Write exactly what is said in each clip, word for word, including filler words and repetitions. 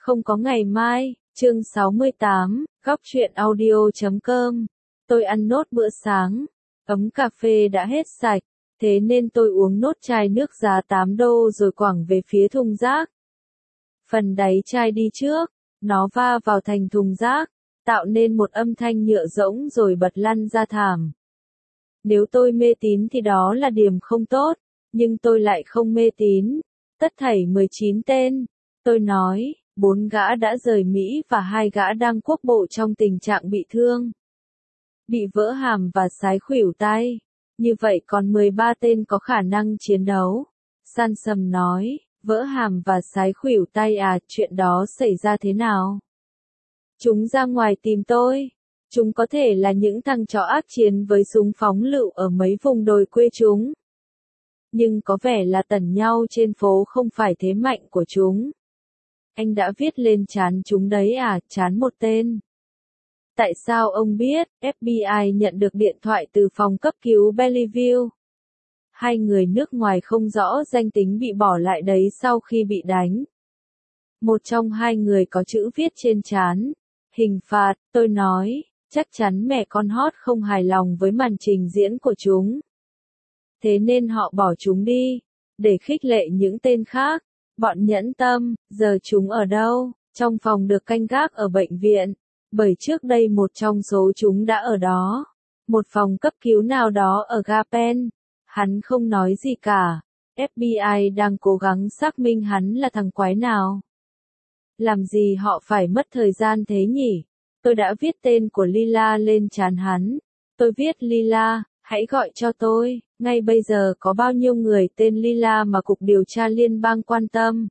Không có ngày mai, chương sáu mươi tám, góc truyện audio chấm com. Tôi ăn nốt bữa sáng, ấm cà phê đã hết sạch, thế nên tôi uống nốt chai nước giá tám đô rồi quẳng về phía thùng rác. Phần đáy chai đi trước, nó va vào thành thùng rác, tạo nên một âm thanh nhựa rỗng rồi bật lăn ra thảm. Nếu tôi mê tín thì đó là điểm không tốt, nhưng tôi lại không mê tín. Tất thảy mười chín tên, tôi nói, bốn gã đã rời Mỹ và hai gã đang quốc bộ trong tình trạng bị thương. Bị vỡ hàm và sái khuỷu tay. Như vậy còn mười ba tên có khả năng chiến đấu. Sansom nói, vỡ hàm và sái khuỷu tay à, chuyện đó xảy ra thế nào? Chúng ra ngoài tìm tôi. Chúng có thể là những thằng chó ác chiến với súng phóng lựu ở mấy vùng đồi quê chúng. Nhưng có vẻ là tẩn nhau trên phố không phải thế mạnh của chúng. Anh đã viết lên trán chúng đấy à, trán một tên. Tại sao ông biết? ép bê i nhận được điện thoại từ phòng cấp cứu Bellevue. Hai người nước ngoài không rõ danh tính bị bỏ lại đấy sau khi bị đánh. Một trong hai người có chữ viết trên trán. Hình phạt, tôi nói, chắc chắn mẹ con Hot không hài lòng với màn trình diễn của chúng. Thế nên họ bỏ chúng đi, để khích lệ những tên khác. Bọn nhẫn tâm, giờ chúng ở đâu? Trong phòng được canh gác ở bệnh viện. Bởi trước đây một trong số chúng đã ở đó. Một phòng cấp cứu nào đó ở Gapen. Hắn không nói gì cả. ép bê i đang cố gắng xác minh hắn là thằng quái nào. Làm gì họ phải mất thời gian thế nhỉ? Tôi đã viết tên của Lila lên trán hắn. Tôi viết Lila, hãy gọi cho tôi. Ngay bây giờ có bao nhiêu người tên Lila mà Cục Điều tra Liên bang quan tâm?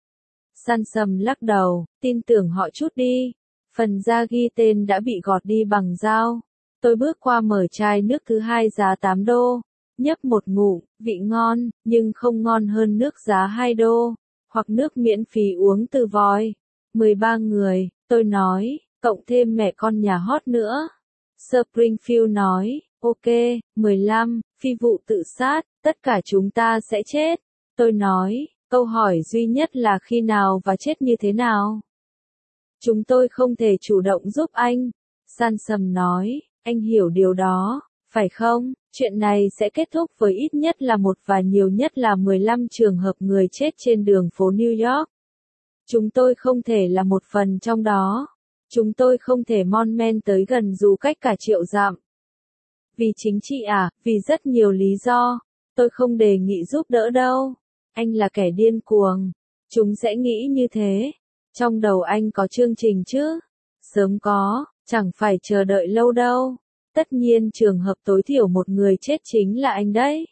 Sansom lắc đầu, tin tưởng họ chút đi. Phần da ghi tên đã bị gọt đi bằng dao. Tôi bước qua mở chai nước thứ hai giá tám đô. Nhấp một ngụm, vị ngon, nhưng không ngon hơn nước giá hai đô. Hoặc nước miễn phí uống từ vòi. mười ba người, tôi nói, cộng thêm mẹ con nhà Hot nữa. Springfield nói, ok, mười lăm, phi vụ tự sát, tất cả chúng ta sẽ chết. Tôi nói, câu hỏi duy nhất là khi nào và chết như thế nào. Chúng tôi không thể chủ động giúp anh. Sansom nói, anh hiểu điều đó, phải không? Chuyện này sẽ kết thúc với ít nhất là một và nhiều nhất là mười lăm trường hợp người chết trên đường phố New York. Chúng tôi không thể là một phần trong đó. Chúng tôi không thể mon men tới gần dù cách cả triệu dặm. Vì chính trị à, vì rất nhiều lý do. Tôi không đề nghị giúp đỡ đâu. Anh là kẻ điên cuồng. Chúng sẽ nghĩ như thế. Trong đầu anh có chương trình chứ? Sớm có, chẳng phải chờ đợi lâu đâu. Tất nhiên trường hợp tối thiểu một người chết chính là anh đấy.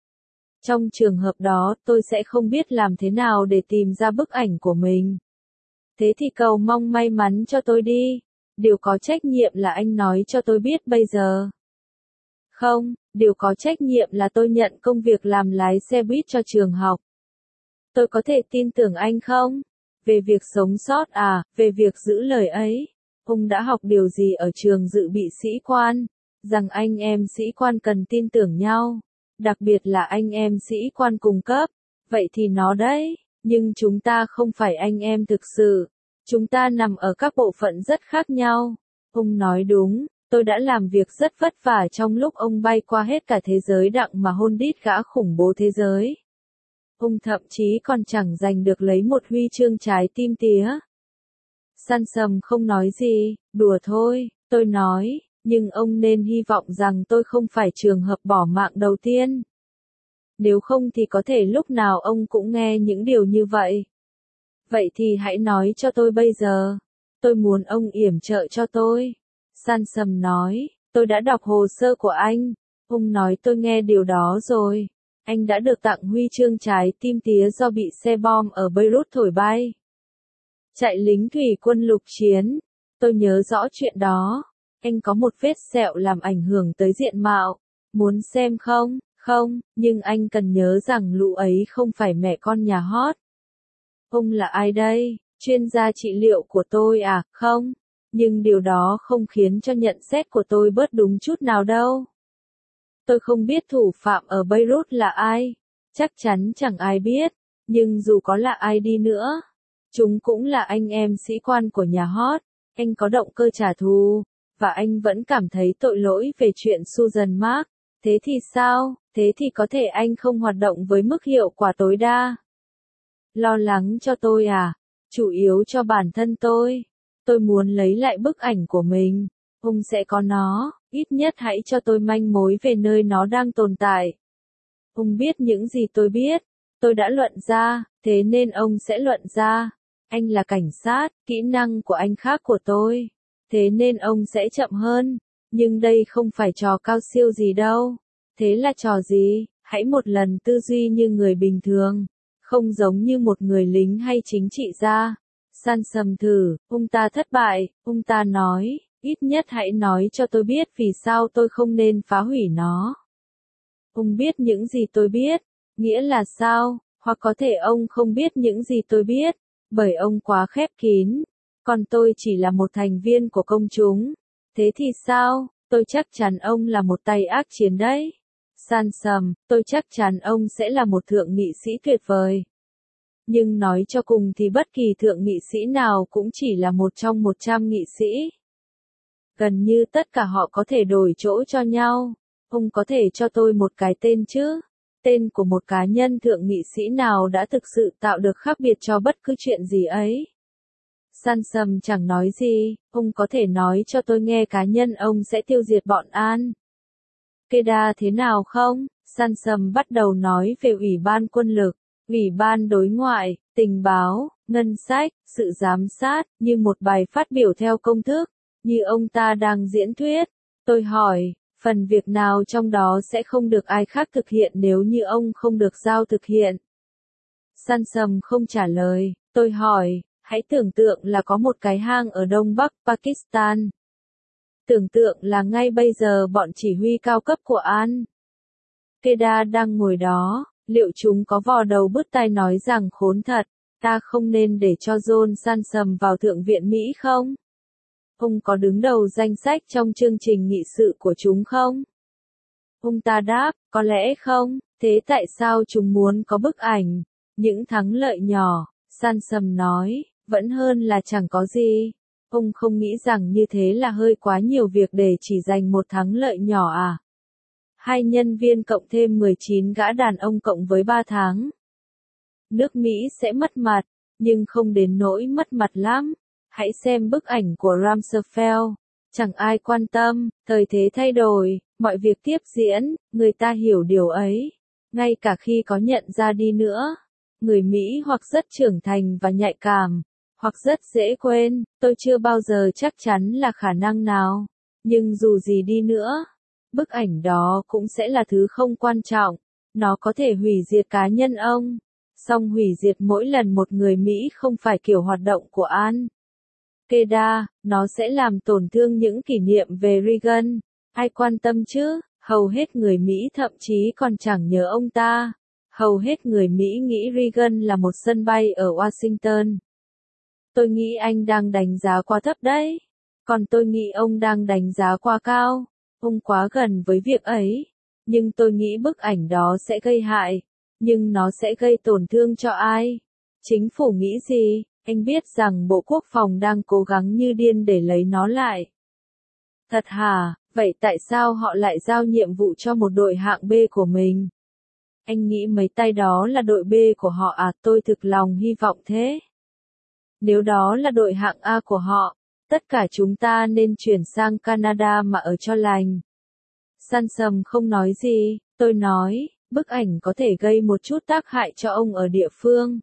Trong trường hợp đó tôi sẽ không biết làm thế nào để tìm ra bức ảnh của mình. Thế thì cầu mong may mắn cho tôi đi. Điều có trách nhiệm là anh nói cho tôi biết bây giờ. Không, điều có trách nhiệm là tôi nhận công việc làm lái xe buýt cho trường học. Tôi có thể tin tưởng anh không? Về việc sống sót à, về việc giữ lời ấy. Ông đã học điều gì ở trường dự bị sĩ quan? Rằng anh em sĩ quan cần tin tưởng nhau. Đặc biệt là anh em sĩ quan cùng cấp. Vậy thì nó đấy. Nhưng chúng ta không phải anh em thực sự. Chúng ta nằm ở các bộ phận rất khác nhau. Ông nói đúng. Tôi đã làm việc rất vất vả trong lúc ông bay qua hết cả thế giới đặng mà hôn đít gã khủng bố thế giới. Ông thậm chí còn chẳng giành được lấy một huy chương trái tim tía. Sansom không nói gì, đùa thôi, tôi nói, nhưng ông nên hy vọng rằng tôi không phải trường hợp bỏ mạng đầu tiên. Nếu không thì có thể lúc nào ông cũng nghe những điều như vậy. Vậy thì hãy nói cho tôi bây giờ. Tôi muốn ông yểm trợ cho tôi. Sansom nói, tôi đã đọc hồ sơ của anh. Ông nói tôi nghe điều đó rồi. Anh đã được tặng huy chương trái tim tía do bị xe bom ở Beirut thổi bay. Chạy lính thủy quân lục chiến. Tôi nhớ rõ chuyện đó. Anh có một vết sẹo làm ảnh hưởng tới diện mạo. Muốn xem không? Không, nhưng anh cần nhớ rằng lũ ấy không phải mẹ con nhà Hot. Ông là ai đây? Chuyên gia trị liệu của tôi à? Không. Nhưng điều đó không khiến cho nhận xét của tôi bớt đúng chút nào đâu. Tôi không biết thủ phạm ở Beirut là ai. Chắc chắn chẳng ai biết. Nhưng dù có là ai đi nữa, Chúng cũng là anh em sĩ quan của nhà hot, anh có động cơ trả thù, và anh vẫn cảm thấy tội lỗi về chuyện Susan Mark. Thế thì sao? Thế thì có thể anh không hoạt động với mức hiệu quả tối đa. Lo lắng cho tôi à? Chủ yếu cho bản thân tôi. Tôi muốn lấy lại bức ảnh của mình. Ông sẽ có nó, ít nhất hãy cho tôi manh mối về nơi nó đang tồn tại. Ông biết những gì tôi biết. Tôi đã luận ra, thế nên ông sẽ luận ra. Anh là cảnh sát, kỹ năng của anh khác của tôi. Thế nên ông sẽ chậm hơn. Nhưng đây không phải trò cao siêu gì đâu. Thế là trò gì? Hãy một lần tư duy như người bình thường. Không giống như một người lính hay chính trị gia. Sansom thử, ông ta thất bại, ông ta nói, ít nhất hãy nói cho tôi biết vì sao tôi không nên phá hủy nó. Ông biết những gì tôi biết, nghĩa là sao? Hoặc có thể ông không biết những gì tôi biết, bởi ông quá khép kín. Còn tôi chỉ là một thành viên của công chúng. Thế thì sao? Tôi chắc chắn ông là một tay ác chiến đấy. Sansom, tôi chắc chắn ông sẽ là một thượng nghị sĩ tuyệt vời. Nhưng nói cho cùng thì bất kỳ thượng nghị sĩ nào cũng chỉ là một trong một trăm nghị sĩ. Gần như tất cả họ có thể đổi chỗ cho nhau. Ông có thể cho tôi một cái tên chứ? Tên của một cá nhân thượng nghị sĩ nào đã thực sự tạo được khác biệt cho bất cứ chuyện gì ấy. Sansom chẳng nói gì, ông có thể nói cho tôi nghe cá nhân ông sẽ tiêu diệt bọn An. Keda thế nào không? Sansom bắt đầu nói về Ủy ban quân lực, Ủy ban đối ngoại, tình báo, ngân sách, sự giám sát, như một bài phát biểu theo công thức, như ông ta đang diễn thuyết. Tôi hỏi, phần việc nào trong đó sẽ không được ai khác thực hiện nếu như ông không được giao thực hiện? Sansom không trả lời. Tôi hỏi, hãy tưởng tượng là có một cái hang ở đông bắc Pakistan. Tưởng tượng là ngay bây giờ bọn chỉ huy cao cấp của An Keda đang ngồi đó, liệu chúng có vò đầu bứt tai nói rằng khốn thật, ta không nên để cho John Sansom vào Thượng viện Mỹ không? Ông có đứng đầu danh sách trong chương trình nghị sự của chúng không? Ông ta đáp, có lẽ không, thế tại sao chúng muốn có bức ảnh? Những thắng lợi nhỏ, Sansom nói, vẫn hơn là chẳng có gì. Ông không nghĩ rằng như thế là hơi quá nhiều việc để chỉ giành một thắng lợi nhỏ à? Hai nhân viên cộng thêm mười chín gã đàn ông cộng với ba tháng. Nước Mỹ sẽ mất mặt, nhưng không đến nỗi mất mặt lắm. Hãy xem bức ảnh của Rumsfeld. Chẳng ai quan tâm, thời thế thay đổi, mọi việc tiếp diễn, người ta hiểu điều ấy. Ngay cả khi có nhận ra đi nữa, người Mỹ hoặc rất trưởng thành và nhạy cảm, hoặc rất dễ quên, tôi chưa bao giờ chắc chắn là khả năng nào. Nhưng dù gì đi nữa, bức ảnh đó cũng sẽ là thứ không quan trọng. Nó có thể hủy diệt cá nhân ông. Song hủy diệt mỗi lần một người Mỹ không phải kiểu hoạt động của An Keda, nó sẽ làm tổn thương những kỷ niệm về Reagan. Ai quan tâm chứ? Hầu hết người Mỹ thậm chí còn chẳng nhớ ông ta. Hầu hết người Mỹ nghĩ Reagan là một sân bay ở Washington. Tôi nghĩ anh đang đánh giá quá thấp đấy. Còn tôi nghĩ ông đang đánh giá quá cao. Ông quá gần với việc ấy. Nhưng tôi nghĩ bức ảnh đó sẽ gây hại. Nhưng nó sẽ gây tổn thương cho ai? Chính phủ nghĩ gì? Anh biết rằng Bộ Quốc phòng đang cố gắng như điên để lấy nó lại. Thật hả? Vậy tại sao họ lại giao nhiệm vụ cho một đội hạng B của mình? Anh nghĩ mấy tay đó là đội B của họ à? Tôi thực lòng hy vọng thế. Nếu đó là đội hạng A của họ, tất cả chúng ta nên chuyển sang Canada mà ở cho lành. Sansom không nói gì, tôi nói, bức ảnh có thể gây một chút tác hại cho ông ở địa phương.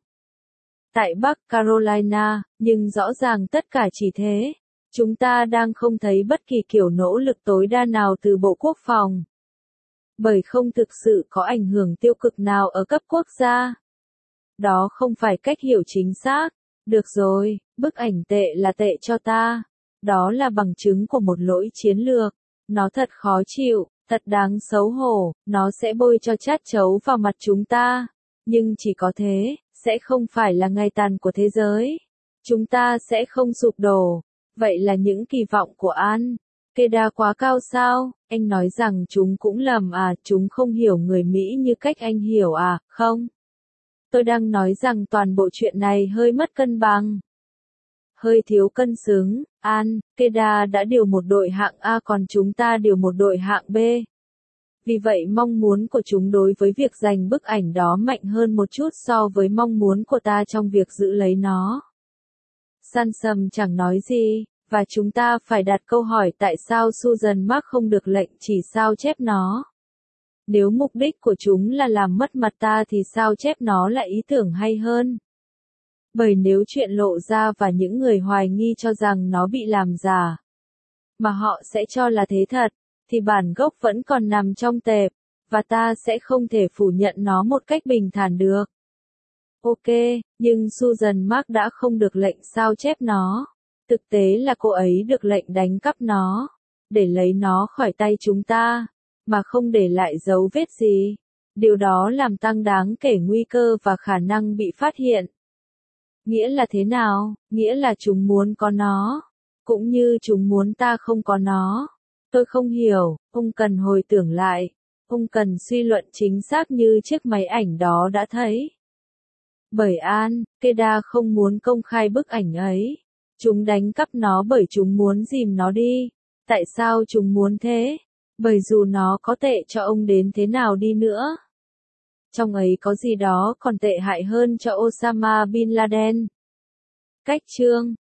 Tại Bắc Carolina, nhưng rõ ràng tất cả chỉ thế. Chúng ta đang không thấy bất kỳ kiểu nỗ lực tối đa nào từ Bộ Quốc phòng. Bởi không thực sự có ảnh hưởng tiêu cực nào ở cấp quốc gia. Đó không phải cách hiểu chính xác. Được rồi, bức ảnh tệ là tệ cho ta. Đó là bằng chứng của một lỗi chiến lược. Nó thật khó chịu, thật đáng xấu hổ, nó sẽ bôi cho chát chấu vào mặt chúng ta. Nhưng chỉ có thế, sẽ không phải là ngày tàn của thế giới. Chúng ta sẽ không sụp đổ. Vậy là những kỳ vọng của An Keda quá cao sao? Anh nói rằng chúng cũng lầm à, chúng không hiểu người Mỹ như cách anh hiểu à, không? Tôi đang nói rằng toàn bộ chuyện này hơi mất cân bằng. Hơi thiếu cân xứng, Al-Qaeda đã điều một đội hạng A còn chúng ta điều một đội hạng B. Vì vậy mong muốn của chúng đối với việc giành bức ảnh đó mạnh hơn một chút so với mong muốn của ta trong việc giữ lấy nó. Sansom chẳng nói gì, và chúng ta phải đặt câu hỏi tại sao Susan Mark không được lệnh chỉ sao chép nó. Nếu mục đích của chúng là làm mất mặt ta thì sao chép nó là ý tưởng hay hơn. Bởi nếu chuyện lộ ra và những người hoài nghi cho rằng nó bị làm giả, mà họ sẽ cho là thế thật, thì bản gốc vẫn còn nằm trong tệp, và ta sẽ không thể phủ nhận nó một cách bình thản được. Ok, nhưng Susan Mark đã không được lệnh sao chép nó. Thực tế là cô ấy được lệnh đánh cắp nó, để lấy nó khỏi tay chúng ta, mà không để lại dấu vết gì. Điều đó làm tăng đáng kể nguy cơ và khả năng bị phát hiện. Nghĩa là thế nào? Nghĩa là chúng muốn có nó, cũng như chúng muốn ta không có nó. Tôi không hiểu, ông cần hồi tưởng lại, ông cần suy luận chính xác như chiếc máy ảnh đó đã thấy. Bởi Al-Qaeda không muốn công khai bức ảnh ấy. Chúng đánh cắp nó bởi chúng muốn dìm nó đi. Tại sao chúng muốn thế? Bởi dù nó có tệ cho ông đến thế nào đi nữa, trong ấy có gì đó còn tệ hại hơn cho Osama Bin Laden. Cách chương